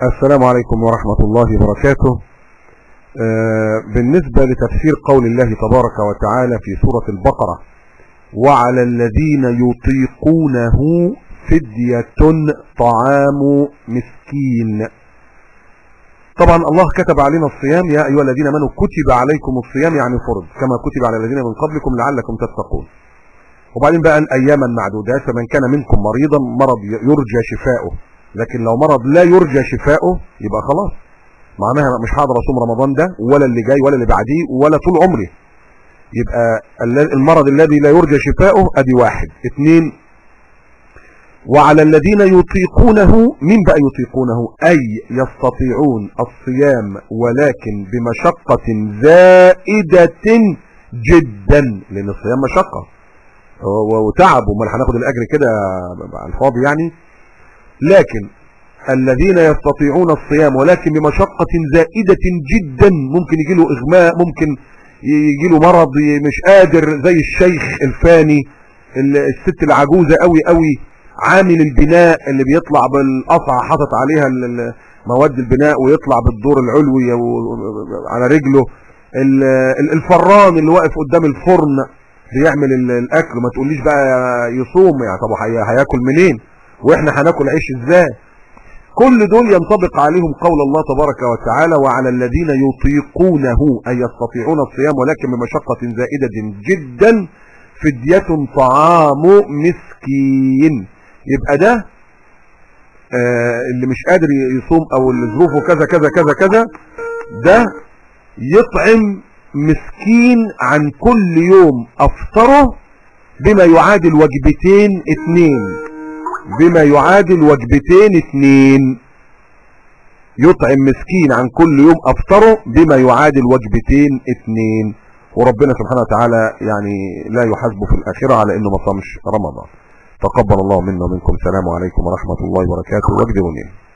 السلام عليكم ورحمة الله وبركاته. بالنسبة لتفسير قول الله تبارك وتعالى في سورة البقرة: وعلى الذين يطيقونه فدية طعام مسكين. طبعا الله كتب علينا الصيام، يا أيها الذين آمنوا كتب عليكم الصيام، يعني فرض كما كتب على الذين من قبلكم لعلكم تتقون. وبعدين بقى أياما معدودات، فمن كان منكم مريضا مرض يرجى شفاؤه، لكن لو مرض لا يرجى شفاؤه يبقى خلاص معناها مش هقدر اصوم رمضان ده ولا اللي جاي ولا اللي بعديه ولا طول عمري. يبقى المرض الذي لا يرجى شفاؤه ادي واحد. اثنين، وعلى الذين يطيقونه، مين بقى يطيقونه؟ اي يستطيعون الصيام ولكن بمشقة زائدة جدا، لان الصيام مشقة وتعب، وما هناخد الاجر كده على الفاضي يعني. لكن الذين يستطيعون الصيام ولكن بمشقة زائدة جدا، ممكن يجي له اغماء، ممكن يجي له مرض مش قادر، زي الشيخ الفاني، الست العجوزة قوي قوي، عامل البناء اللي بيطلع بالقصعة حاطط عليها مواد البناء ويطلع بالدور العلوي على رجله، الفران اللي واقف قدام الفرن بيعمل الاكل، ما تقوليش بقى يصوم يعني. طب هياكل منين واحنا هناكل عيش ازاي؟ كل دول ينطبق عليهم قول الله تبارك وتعالى: وعلى الذين يطيقونه أي يستطيعون الصيام ولكن بمشقة زائدة جدا فدية طعام مسكين. يبقى ده اللي مش قادر يصوم او اللي ظروفه كذا كذا كذا كذا، ده يطعم مسكين عن كل يوم افطره بما يعادل وجبتين اتنين، بما يعادل وجبتين اتنين. يطعم مسكين عن كل يوم افطره بما يعادل وجبتين اتنين، وربنا سبحانه وتعالى يعني لا يحاسبه في الاخرة على انه ما صامش رمضان. تقبل الله منا ومنكم. السلام عليكم ورحمة الله وبركاته. واجدروني.